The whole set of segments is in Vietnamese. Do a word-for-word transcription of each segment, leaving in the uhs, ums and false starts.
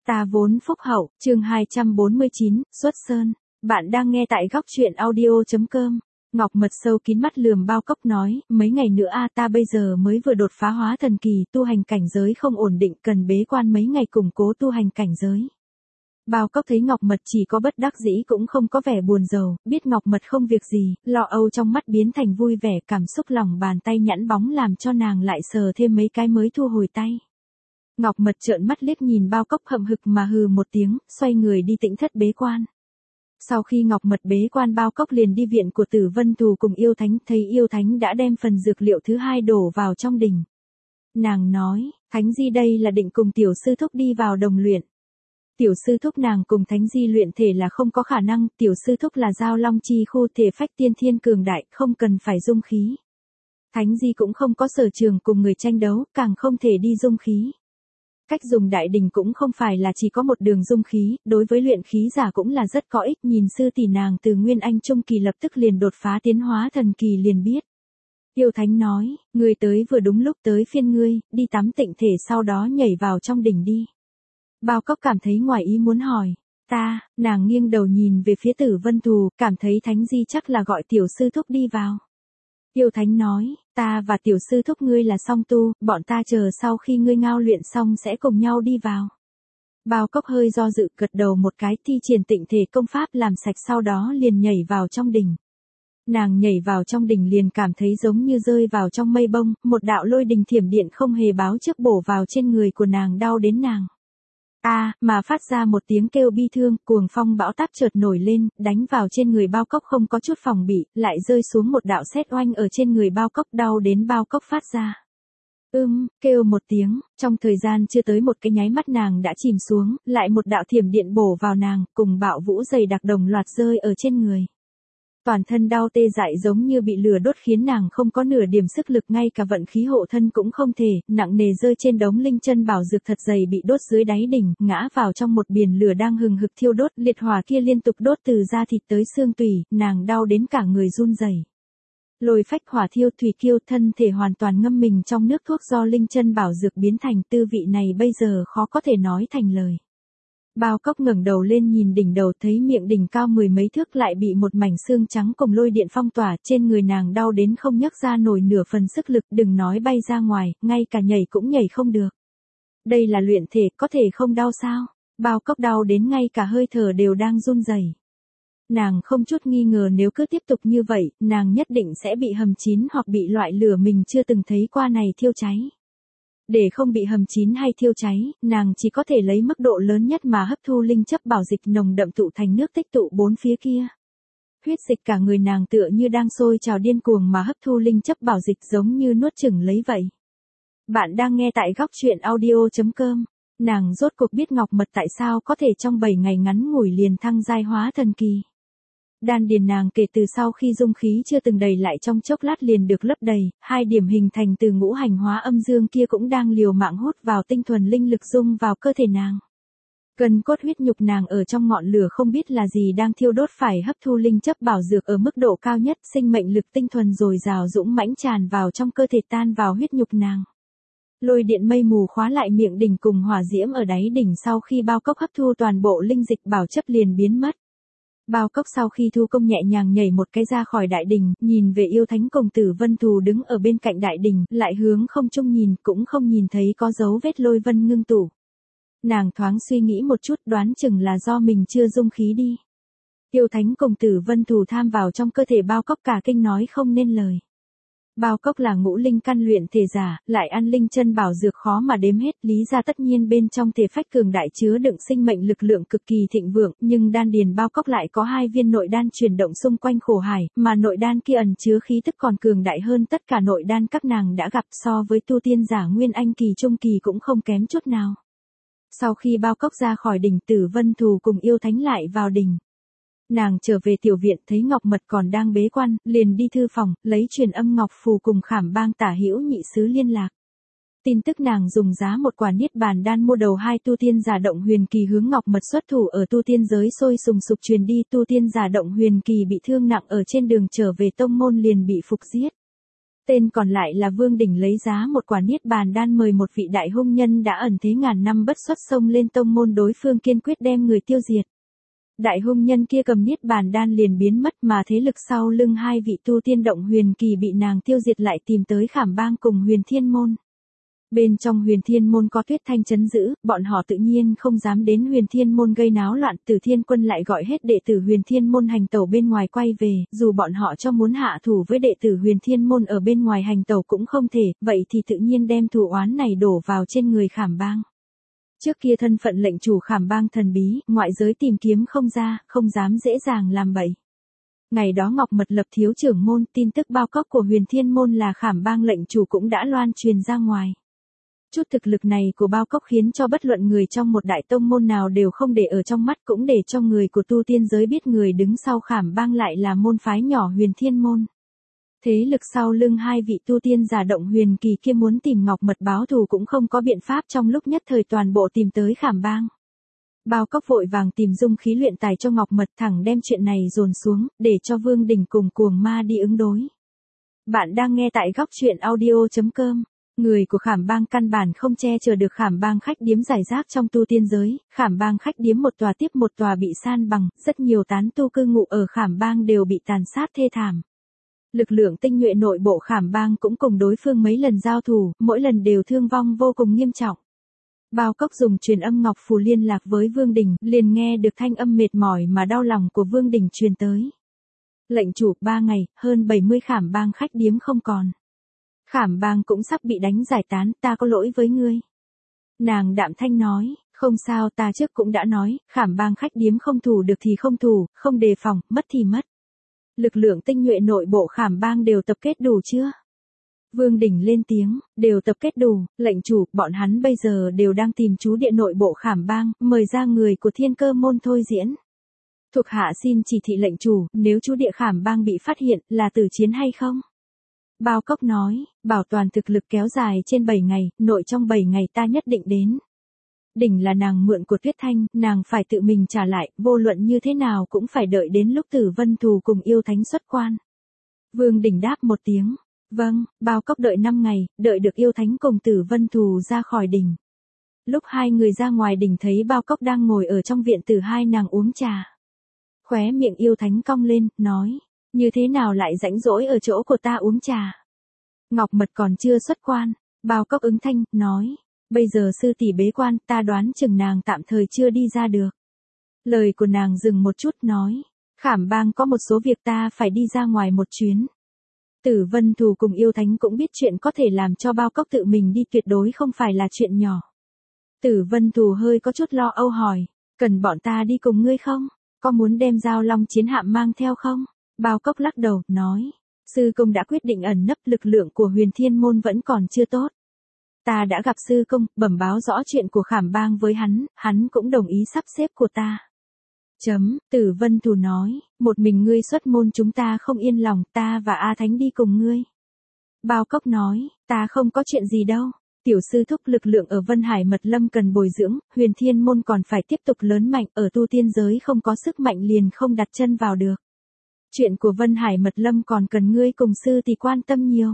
Ta vốn phúc hậu, chương hai trăm bốn mươi chín, xuất sơn. Bạn đang nghe tại góc truyện audio chấm com. Ngọc Mật sâu kín mắt lườm Bao Cốc nói, mấy ngày nữa a ta bây giờ mới vừa đột phá hóa thần kỳ, tu hành cảnh giới không ổn định, cần bế quan mấy ngày củng cố tu hành cảnh giới. Bao Cốc thấy Ngọc Mật chỉ có bất đắc dĩ cũng không có vẻ buồn rầu, biết Ngọc Mật không việc gì, lo âu trong mắt biến thành vui vẻ, cảm xúc lòng bàn tay nhẵn bóng làm cho nàng lại sờ thêm mấy cái mới thu hồi tay. Ngọc Mật trợn mắt liếc nhìn Bao Cốc hậm hực mà hừ một tiếng, xoay người đi tĩnh thất bế quan. Sau khi Ngọc Mật bế quan, Bao Cốc liền đi viện của Tử Vân Thù cùng Yêu Thánh, thấy Yêu Thánh đã đem phần dược liệu thứ hai đổ vào trong đình. Nàng nói, Thánh Di đây là định cùng tiểu sư thúc đi vào đồng luyện. Tiểu sư thúc nàng cùng Thánh Di luyện thể là không có khả năng, tiểu sư thúc là giao long chi khu, thể phách tiên thiên cường đại, không cần phải dung khí. Thánh Di cũng không có sở trường cùng người tranh đấu, càng không thể đi dung khí. Cách dùng đại đình cũng không phải là chỉ có một đường dung khí, đối với luyện khí giả cũng là rất có ích, nhìn sư tỷ nàng từ Nguyên Anh Trung kỳ lập tức liền đột phá tiến hóa thần kỳ liền biết. Yêu Thánh nói, ngươi tới vừa đúng lúc, tới phiên ngươi, đi tắm tịnh thể sau đó nhảy vào trong đỉnh đi. Bao Cốc cảm thấy ngoài ý muốn hỏi, ta, nàng nghiêng đầu nhìn về phía Tử Vân Thù, cảm thấy Thánh Di chắc là gọi tiểu sư thúc đi vào. Yêu Thánh nói, ta và tiểu sư thúc ngươi là song tu, bọn ta chờ sau khi ngươi ngao luyện xong sẽ cùng nhau đi vào. Bao Cốc hơi do dự, gật đầu một cái, thi triển tịnh thể công pháp làm sạch sau đó liền nhảy vào trong đỉnh. Nàng nhảy vào trong đỉnh liền cảm thấy giống như rơi vào trong mây bông, một đạo lôi đình thiểm điện không hề báo trước bổ vào trên người của nàng, đau đến nàng. A, à, mà phát ra một tiếng kêu bi thương, cuồng phong bão táp chợt nổi lên, đánh vào trên người Bao Cốc không có chút phòng bị, lại rơi xuống một đạo sét oanh ở trên người Bao Cốc, đau đến Bao Cốc phát ra. Ưm, kêu một tiếng, trong thời gian chưa tới một cái nháy mắt nàng đã chìm xuống, lại một đạo thiểm điện bổ vào nàng, cùng bạo vũ dày đặc đồng loạt rơi ở trên người. Toàn thân đau tê dại giống như bị lửa đốt khiến nàng không có nửa điểm sức lực, ngay cả vận khí hộ thân cũng không thể, nặng nề rơi trên đống linh chân bảo dược thật dày bị đốt dưới đáy đỉnh, ngã vào trong một biển lửa đang hừng hực thiêu đốt, liệt hỏa kia liên tục đốt từ da thịt tới xương tủy, nàng đau đến cả người run rẩy. Lôi phách hỏa thiêu thủy kiêu, thân thể hoàn toàn ngâm mình trong nước thuốc do linh chân bảo dược biến thành, tư vị này bây giờ khó có thể nói thành lời. Bao Cốc ngẩng đầu lên nhìn đỉnh đầu, thấy miệng đỉnh cao mười mấy thước lại bị một mảnh xương trắng cùng lôi điện phong tỏa, trên người nàng đau đến không nhấc ra nổi nửa phần sức lực, đừng nói bay ra ngoài, ngay cả nhảy cũng nhảy không được. Đây là luyện thể, có thể không đau sao? Bao Cốc đau đến ngay cả hơi thở đều đang run rẩy. Nàng không chút nghi ngờ nếu cứ tiếp tục như vậy, nàng nhất định sẽ bị hầm chín hoặc bị loại lửa mình chưa từng thấy qua này thiêu cháy. Để không bị hầm chín hay thiêu cháy, nàng chỉ có thể lấy mức độ lớn nhất mà hấp thu linh chất bảo dịch nồng đậm tụ thành nước tích tụ bốn phía kia. Huyết dịch cả người nàng tựa như đang sôi trào điên cuồng mà hấp thu linh chất bảo dịch, giống như nuốt chửng lấy vậy. Bạn đang nghe tại góc truyện audio chấm com. Nàng rốt cuộc biết Ngọc Mật tại sao có thể trong bảy ngày ngắn ngủi liền thăng giai hóa thần kỳ. Đan điền nàng kể từ sau khi dung khí chưa từng đầy lại trong chốc lát liền được lấp đầy, hai điểm hình thành từ ngũ hành hóa âm dương kia cũng đang liều mạng hút vào tinh thuần linh lực dung vào cơ thể nàng. Gân cốt huyết nhục nàng ở trong ngọn lửa không biết là gì đang thiêu đốt phải hấp thu linh chất bảo dược ở mức độ cao nhất, sinh mệnh lực tinh thuần dồi dào dũng mãnh tràn vào trong cơ thể tan vào huyết nhục nàng. Lôi điện mây mù khóa lại miệng đỉnh cùng hỏa diễm ở đáy đỉnh, sau khi Bao Cốc hấp thu toàn bộ linh dịch bảo chất liền biến mất. Bao Cốc sau khi thu công nhẹ nhàng nhảy một cái ra khỏi đại đình, nhìn về Yêu Thánh cùng Tử Vân Thù đứng ở bên cạnh đại đình, lại hướng không trung nhìn, cũng không nhìn thấy có dấu vết lôi vân ngưng tụ. Nàng thoáng suy nghĩ một chút, đoán chừng là do mình chưa dung khí đi. Yêu Thánh cùng Tử Vân Thù tham vào trong cơ thể Bao Cốc cả kinh nói không nên lời. Bao Cốc là ngũ linh căn luyện thể giả, lại ăn linh chân bảo dược khó mà đếm hết, lý ra tất nhiên bên trong thể phách cường đại chứa đựng sinh mệnh lực lượng cực kỳ thịnh vượng, nhưng đan điền Bao Cốc lại có hai viên nội đan chuyển động xung quanh khổ hải, mà nội đan kia ẩn chứa khí tức còn cường đại hơn tất cả nội đan các nàng đã gặp, so với tu tiên giả Nguyên Anh kỳ trung kỳ cũng không kém chút nào. Sau khi Bao Cốc ra khỏi đỉnh, Tử Vân Thù cùng Yêu Thánh lại vào đỉnh. Nàng trở về tiểu viện thấy Ngọc Mật còn đang bế quan, liền đi thư phòng, lấy truyền âm ngọc phù cùng Khảm Bang Tả Hữu nhị sứ liên lạc. Tin tức nàng dùng giá một quả niết bàn đan mua đầu hai tu tiên giả Động Huyền Kỳ hướng Ngọc Mật xuất thủ ở tu tiên giới sôi sùng sục truyền đi, tu tiên giả Động Huyền Kỳ bị thương nặng ở trên đường trở về tông môn liền bị phục giết. Tên còn lại là Vương Đình lấy giá một quả niết bàn đan mời một vị đại hung nhân đã ẩn thế ngàn năm bất xuất xông lên tông môn đối phương kiên quyết đem người tiêu diệt. Đại hung nhân kia cầm niết bàn đan liền biến mất mà thế lực sau lưng hai vị tu tiên động huyền kỳ bị nàng tiêu diệt lại tìm tới Khảm Bang cùng Huyền Thiên Môn. Bên trong Huyền Thiên Môn có Tuyết Thanh trấn giữ, bọn họ tự nhiên không dám đến Huyền Thiên Môn gây náo loạn, Tử Thiên Quân lại gọi hết đệ tử Huyền Thiên Môn hành tẩu bên ngoài quay về, dù bọn họ cho muốn hạ thủ với đệ tử Huyền Thiên Môn ở bên ngoài hành tẩu cũng không thể, vậy thì tự nhiên đem thù oán này đổ vào trên người Khảm Bang. Trước kia thân phận lệnh chủ Khảm Bang thần bí, ngoại giới tìm kiếm không ra, không dám dễ dàng làm bậy. Ngày đó Ngọc Mật lập thiếu trưởng môn, tin tức bao cóc của Huyền Thiên Môn là Khảm Bang lệnh chủ cũng đã loan truyền ra ngoài. Chút thực lực này của bao cóc khiến cho bất luận người trong một đại tông môn nào đều không để ở trong mắt, cũng để cho người của tu tiên giới biết người đứng sau Khảm Bang lại là môn phái nhỏ Huyền Thiên Môn. Thế lực sau lưng hai vị tu tiên giả động huyền kỳ kia muốn tìm Ngọc Mật báo thù cũng không có biện pháp, trong lúc nhất thời toàn bộ tìm tới Khảm Bang. Bao cóc vội vàng tìm dung khí luyện tài cho Ngọc Mật, thẳng đem chuyện này dồn xuống, để cho Vương Đình cùng cuồng ma đi ứng đối. Bạn đang nghe tại góc truyện audio chấm com. Người của Khảm Bang căn bản không che chở được Khảm Bang khách điếm giải rác trong tu tiên giới, Khảm Bang khách điếm một tòa tiếp một tòa bị san bằng, rất nhiều tán tu cư ngụ ở Khảm Bang đều bị tàn sát thê thảm. Lực lượng tinh nhuệ nội bộ Khảm Bang cũng cùng đối phương mấy lần giao thủ, mỗi lần đều thương vong vô cùng nghiêm trọng. Bao cóc dùng truyền âm ngọc phù liên lạc với Vương Đình, liền nghe được thanh âm mệt mỏi mà đau lòng của Vương Đình truyền tới. Lệnh chủ, ba ngày, hơn bảy mươi Khảm Bang khách điếm không còn. Khảm Bang cũng sắp bị đánh giải tán, ta có lỗi với ngươi. Nàng đạm thanh nói, không sao, ta trước cũng đã nói, Khảm Bang khách điếm không thủ được thì không thủ, không đề phòng, mất thì mất. Lực lượng tinh nhuệ nội bộ Khảm Bang đều tập kết đủ chưa? Vương Đình lên tiếng, đều tập kết đủ, lệnh chủ, bọn hắn bây giờ đều đang tìm chú địa nội bộ Khảm Bang, mời ra người của Thiên Cơ môn thôi diễn. Thuộc hạ xin chỉ thị lệnh chủ, nếu chú địa Khảm Bang bị phát hiện, là tử chiến hay không? Bao cóc nói, bảo toàn thực lực kéo dài trên bảy ngày, nội trong bảy ngày ta nhất định đến. Đỉnh là nàng mượn của Tuyết Thanh, nàng phải tự mình trả lại, vô luận như thế nào cũng phải đợi đến lúc Tử Vân Thù cùng yêu thánh xuất quan. Vương Đình đáp một tiếng, vâng, bao cóc đợi năm ngày, đợi được yêu thánh cùng Tử Vân Thù ra khỏi đỉnh. Lúc hai người ra ngoài đỉnh thấy bao cóc đang ngồi ở trong viện tử hai nàng uống trà. Khóe miệng yêu thánh cong lên, nói, như thế nào lại rãnh rỗi ở chỗ của ta uống trà. Ngọc Mật còn chưa xuất quan, bao cóc ứng thanh, nói, bây giờ sư tỷ bế quan, ta đoán chừng nàng tạm thời chưa đi ra được. Lời của nàng dừng một chút nói, Khảm Bang có một số việc ta phải đi ra ngoài một chuyến. Tử Vân Thù cùng yêu thánh cũng biết chuyện có thể làm cho bao cóc tự mình đi tuyệt đối không phải là chuyện nhỏ. Tử Vân Thù hơi có chút lo âu hỏi, cần bọn ta đi cùng ngươi không? Có muốn đem Giao Long chiến hạm mang theo không? Bao cóc lắc đầu, nói, sư công đã quyết định ẩn nấp, lực lượng của Huyền Thiên Môn vẫn còn chưa tốt. Ta đã gặp sư công, bẩm báo rõ chuyện của Khảm Bang với hắn, hắn cũng đồng ý sắp xếp của ta. Chấm, Tử Vân Thù nói, một mình ngươi xuất môn chúng ta không yên lòng, ta và A Thánh đi cùng ngươi. Bao cóc nói, ta không có chuyện gì đâu. Tiểu sư thúc, lực lượng ở Vân Hải Mật Lâm cần bồi dưỡng, Huyền Thiên Môn còn phải tiếp tục lớn mạnh, ở tu tiên giới không có sức mạnh liền không đặt chân vào được. Chuyện của Vân Hải Mật Lâm còn cần ngươi cùng sư thì quan tâm nhiều.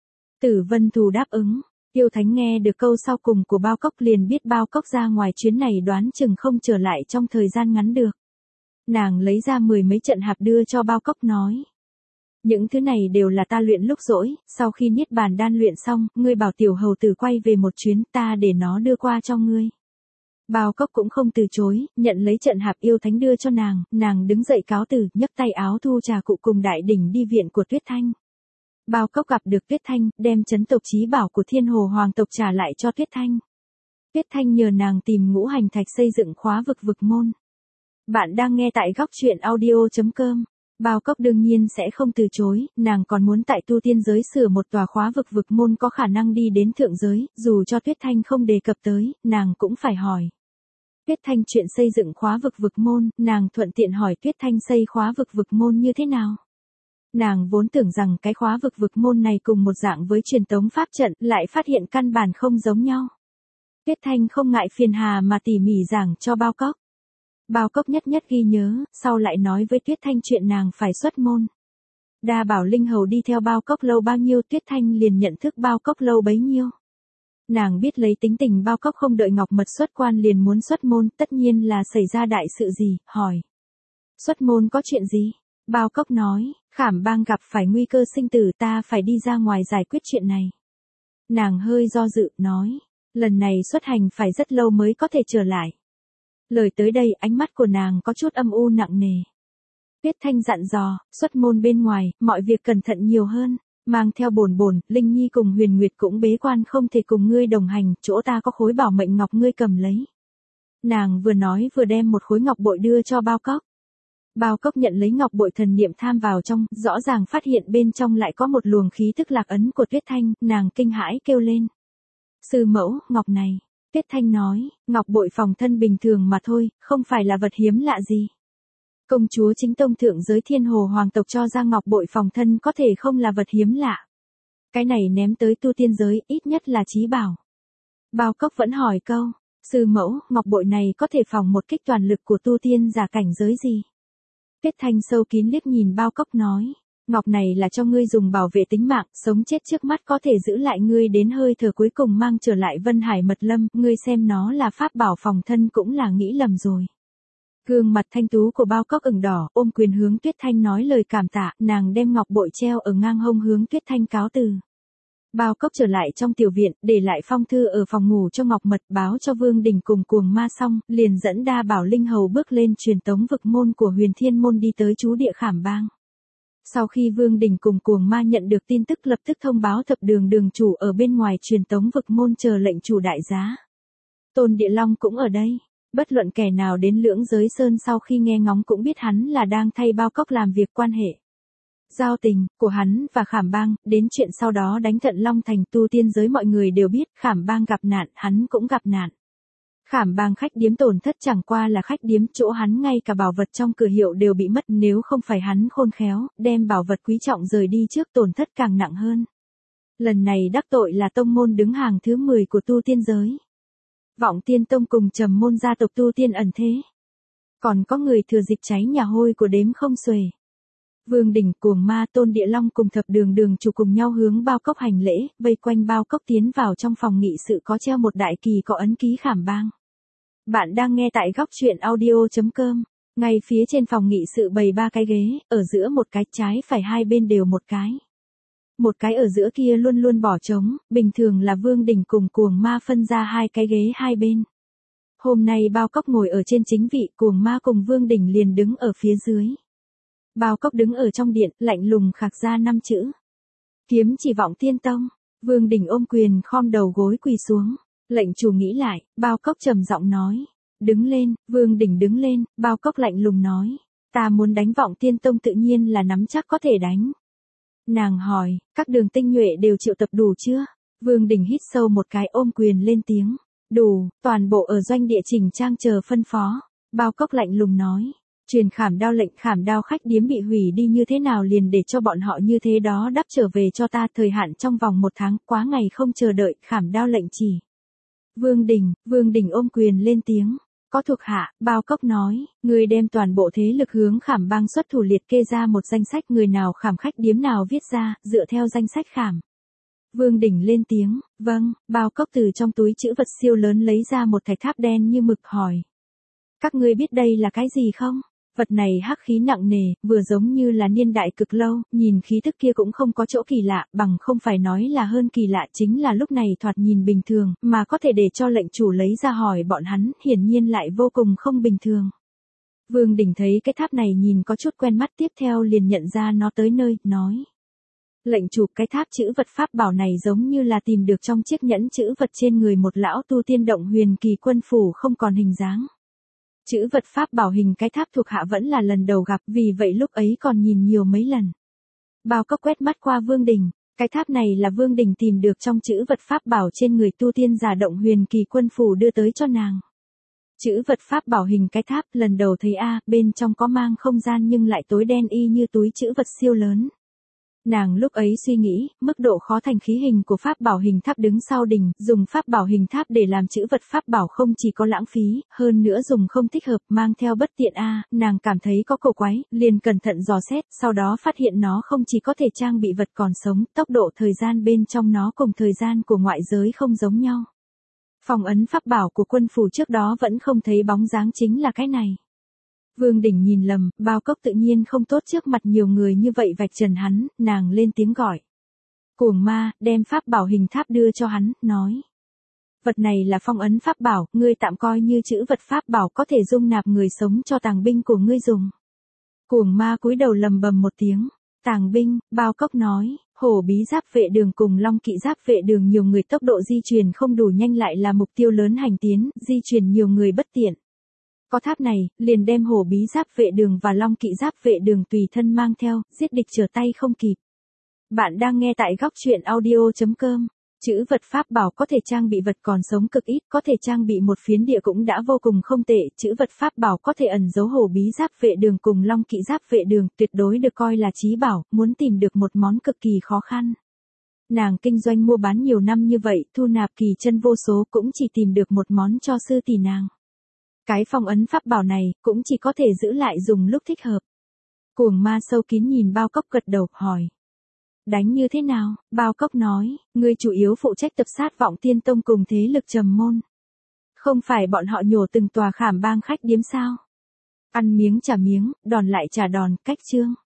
Tử Vân Thù đáp ứng. Yêu thánh nghe được câu sau cùng của bao cóc liền biết bao cóc ra ngoài chuyến này đoán chừng không trở lại trong thời gian ngắn được. Nàng lấy ra mười mấy trận hạp đưa cho bao cóc nói. Những thứ này đều là ta luyện lúc rỗi, sau khi niết bàn đan luyện xong, ngươi bảo tiểu hầu tử quay về một chuyến, ta để nó đưa qua cho ngươi. Bao cóc cũng không từ chối, nhận lấy trận hạp yêu thánh đưa cho nàng, nàng đứng dậy cáo từ, nhấc tay áo thu trà cụ cùng đại đỉnh đi viện của Tuyết Thanh. Bao cóc gặp được Tuyết Thanh, đem chấn tộc chí bảo của Thiên Hồ Hoàng tộc trả lại cho Tuyết Thanh. Tuyết Thanh nhờ nàng tìm ngũ hành thạch xây dựng khóa vực vực môn. Bạn đang nghe tại góc truyện audio chấm com. Bao cóc đương nhiên sẽ không từ chối, nàng còn muốn tại tu tiên giới sửa một tòa khóa vực vực môn có khả năng đi đến thượng giới, dù cho Tuyết Thanh không đề cập tới, nàng cũng phải hỏi. Tuyết Thanh chuyện xây dựng khóa vực vực môn, nàng thuận tiện hỏi Tuyết Thanh xây khóa vực vực môn như thế nào. Nàng vốn tưởng rằng cái khóa vực vực môn này cùng một dạng với truyền tống pháp trận, lại phát hiện căn bản không giống nhau. Tuyết Thanh không ngại phiền hà mà tỉ mỉ giảng cho bao cóc. Bao cóc nhất nhất ghi nhớ, sau lại nói với Tuyết Thanh chuyện nàng phải xuất môn. Đa bảo linh hầu đi theo Bao Cốc lâu bao nhiêu, Tuyết Thanh liền nhận thức Bao Cốc lâu bấy nhiêu. Nàng biết lấy tính tình Bao Cốc không đợi Ngọc Mật xuất quan liền muốn xuất môn, tất nhiên là xảy ra đại sự gì, hỏi. Xuất môn có chuyện gì? Bao Cốc nói, Khảm Bang gặp phải nguy cơ sinh tử, ta phải đi ra ngoài giải quyết chuyện này. Nàng hơi do dự, nói, lần này xuất hành phải rất lâu mới có thể trở lại. Lời tới đây ánh mắt của nàng có chút âm u nặng nề. Tuyết Thanh dặn dò, xuất môn bên ngoài, mọi việc cẩn thận nhiều hơn, mang theo bồn bồn, Linh Nhi cùng Huyền Nguyệt cũng bế quan không thể cùng ngươi đồng hành, chỗ ta có khối bảo mệnh ngọc ngươi cầm lấy. Nàng vừa nói vừa đem một khối ngọc bội đưa cho Bao Cốc. Bao Cốc nhận lấy ngọc bội, thần niệm tham vào trong, rõ ràng phát hiện bên trong lại có một luồng khí tức lạc ấn của Tuyết Thanh, nàng kinh hãi kêu lên. Sư mẫu, ngọc này. Tuyết Thanh nói, ngọc bội phòng thân bình thường mà thôi, không phải là vật hiếm lạ gì. Công chúa chính tông thượng giới Thiên Hồ hoàng tộc cho ra ngọc bội phòng thân có thể không là vật hiếm lạ. Cái này ném tới tu tiên giới, ít nhất là chí bảo. Bao Cốc vẫn hỏi câu, sư mẫu, ngọc bội này có thể phòng một kích toàn lực của tu tiên giả cảnh giới gì? Tuyết Thanh sâu kín liếc nhìn Bao Cốc nói, ngọc này là cho ngươi dùng bảo vệ tính mạng, sống chết trước mắt có thể giữ lại ngươi đến hơi thở cuối cùng mang trở lại Vân Hải Mật Lâm, ngươi xem nó là pháp bảo phòng thân cũng là nghĩ lầm rồi. Gương mặt thanh tú của Bao Cốc ửng đỏ, ôm quyền hướng Tuyết Thanh nói lời cảm tạ, nàng đem ngọc bội treo ở ngang hông hướng Tuyết Thanh cáo từ. Bao Cốc trở lại trong tiểu viện, để lại phong thư ở phòng ngủ cho Ngọc Mật, báo cho Vương Đình cùng Cuồng Ma xong, liền dẫn Đa bảo linh hầu bước lên truyền tống vực môn của Huyền Thiên môn đi tới trú địa Khảm Bang. Sau khi Vương Đình cùng Cuồng Ma nhận được tin tức lập tức thông báo thập đường đường chủ ở bên ngoài truyền tống vực môn chờ lệnh chủ đại giá. Tôn Địa Long cũng ở đây. Bất luận kẻ nào đến Lưỡng Giới Sơn sau khi nghe ngóng cũng biết hắn là đang thay Bao Cốc làm việc quan hệ. Giao tình của hắn và Khảm Bang, đến chuyện sau đó đánh Thận Long thành tu tiên giới mọi người đều biết, Khảm Bang gặp nạn, hắn cũng gặp nạn. Khảm Bang khách điếm tổn thất chẳng qua là khách điếm, chỗ hắn ngay cả bảo vật trong cửa hiệu đều bị mất, nếu không phải hắn khôn khéo, đem bảo vật quý trọng rời đi trước tổn thất càng nặng hơn. Lần này đắc tội là tông môn đứng hàng thứ mười của tu tiên giới. Vọng Tiên Tông cùng Trầm môn gia tộc tu tiên ẩn thế. Còn có người thừa dịp cháy nhà hôi của đếm không xuể. Vương Đình, Cuồng Ma, Tôn Địa Long cùng thập đường đường chủ cùng nhau hướng Bao Cốc hành lễ, vây quanh Bao Cốc tiến vào trong phòng nghị sự có treo một đại kỳ có ấn ký Khảm Bang. Bạn đang nghe tại góc truyện audio chấm com. Ngay phía trên phòng nghị sự bày ba cái ghế, ở giữa một cái, trái phải hai bên đều một cái. Một cái ở giữa kia luôn luôn bỏ trống, bình thường là Vương Đình cùng Cuồng Ma phân ra hai cái ghế hai bên. Hôm nay Bao Cốc ngồi ở trên chính vị, Cuồng Ma cùng Vương Đình liền đứng ở phía dưới. Bao Cốc đứng ở trong điện, lạnh lùng khạc ra năm chữ. Kiếm chỉ Vọng Tiên Tông. Vương Đình ôm quyền khom đầu gối quỳ xuống. Lệnh chủ nghĩ lại, Bao Cốc trầm giọng nói. Đứng lên, Vương Đình đứng lên, Bao Cốc lạnh lùng nói. Ta muốn đánh Vọng Tiên Tông tự nhiên là nắm chắc có thể đánh. Nàng hỏi, các đường tinh nhuệ đều triệu tập đủ chưa? Vương Đình hít sâu một cái ôm quyền lên tiếng. Đủ, toàn bộ ở doanh địa Trình Trang chờ phân phó. Bao Cốc lạnh lùng nói. Truyền Khảm Đao lệnh, Khảm Đao khách điếm bị hủy đi như thế nào liền để cho bọn họ như thế đó đắp trở về cho ta, thời hạn trong vòng một tháng, quá ngày không chờ đợi, Khảm Đao lệnh chỉ. Vương Đình, Vương Đình ôm quyền lên tiếng. Có thuộc hạ, Bao Cốc nói, người đem toàn bộ thế lực hướng Khảm Bang xuất thủ, liệt kê ra một danh sách, người nào khảm khách điếm nào viết ra, dựa theo danh sách khảm. Vương Đình lên tiếng, vâng. Bao Cốc từ trong túi trữ vật siêu lớn lấy ra một thạch tháp đen như mực hỏi. Các ngươi biết đây là cái gì không? Vật này hắc khí nặng nề, vừa giống như là niên đại cực lâu, nhìn khí tức kia cũng không có chỗ kỳ lạ, bằng không phải nói là hơn kỳ lạ, chính là lúc này thoạt nhìn bình thường, mà có thể để cho lệnh chủ lấy ra hỏi bọn hắn, hiển nhiên lại vô cùng không bình thường. Vương Đình thấy cái tháp này nhìn có chút quen mắt, tiếp theo liền nhận ra nó tới nơi, nói. Lệnh chủ, cái tháp chữ vật pháp bảo này giống như là tìm được trong chiếc nhẫn chữ vật trên người một lão tu tiên động huyền kỳ quân phủ không còn hình dáng. Chữ vật pháp bảo hình cái tháp thuộc hạ vẫn là lần đầu gặp, vì vậy lúc ấy còn nhìn nhiều mấy lần. Bao Cốc quét mắt qua Vương Đình, cái tháp này là Vương Đình tìm được trong chữ vật pháp bảo trên người tu tiên giả động huyền kỳ quân phủ đưa tới cho nàng. Chữ vật pháp bảo hình cái tháp, lần đầu thấy a, bên trong có mang không gian nhưng lại tối đen y như túi chữ vật siêu lớn. Nàng lúc ấy suy nghĩ, mức độ khó thành khí hình của pháp bảo hình tháp đứng sau đỉnh, dùng pháp bảo hình tháp để làm chữ vật pháp bảo không chỉ có lãng phí, hơn nữa dùng không thích hợp, mang theo bất tiện a, nàng cảm thấy có cổ quái, liền cẩn thận dò xét, sau đó phát hiện nó không chỉ có thể trang bị vật còn sống, tốc độ thời gian bên trong nó cùng thời gian của ngoại giới không giống nhau. Phong ấn pháp bảo của quân phủ trước đó vẫn không thấy bóng dáng chính là cái này. Vương Đình nhìn lầm, Bao Cốc tự nhiên không tốt trước mặt nhiều người như vậy vạch trần hắn, nàng lên tiếng gọi. Cuồng ma, đem pháp bảo hình tháp đưa cho hắn, nói. Vật này là phong ấn pháp bảo, ngươi tạm coi như chữ vật pháp bảo có thể dung nạp người sống cho tàng binh của ngươi dùng. Cuồng ma cúi đầu lầm bầm một tiếng. Tàng binh, Bao Cốc nói, hổ bí giáp vệ đường cùng long kỵ giáp vệ đường nhiều người tốc độ di chuyển không đủ nhanh lại là mục tiêu lớn hành tiến, di chuyển nhiều người bất tiện. Có tháp này, liền đem hổ bí giáp vệ đường và long kỵ giáp vệ đường tùy thân mang theo, giết địch trở tay không kịp. Bạn đang nghe tại góc truyện audio chấm com. Chữ vật pháp bảo có thể trang bị vật còn sống cực ít, có thể trang bị một phiến địa cũng đã vô cùng không tệ, chữ vật pháp bảo có thể ẩn giấu hổ bí giáp vệ đường cùng long kỵ giáp vệ đường, tuyệt đối được coi là chí bảo, muốn tìm được một món cực kỳ khó khăn. Nàng kinh doanh mua bán nhiều năm như vậy, thu nạp kỳ chân vô số cũng chỉ tìm được một món cho sư tỷ nàng. Cái phong ấn pháp bảo này, cũng chỉ có thể giữ lại dùng lúc thích hợp. Cuồng ma sâu kín nhìn Bao Cốc gật đầu, hỏi. Đánh như thế nào? Bao Cốc nói, ngươi chủ yếu phụ trách tập sát Vọng Tiên Tông cùng thế lực Trầm Môn. Không phải bọn họ nhổ từng tòa khảm bang khách điếm sao? Ăn miếng trả miếng, đòn lại trả đòn, cách chương.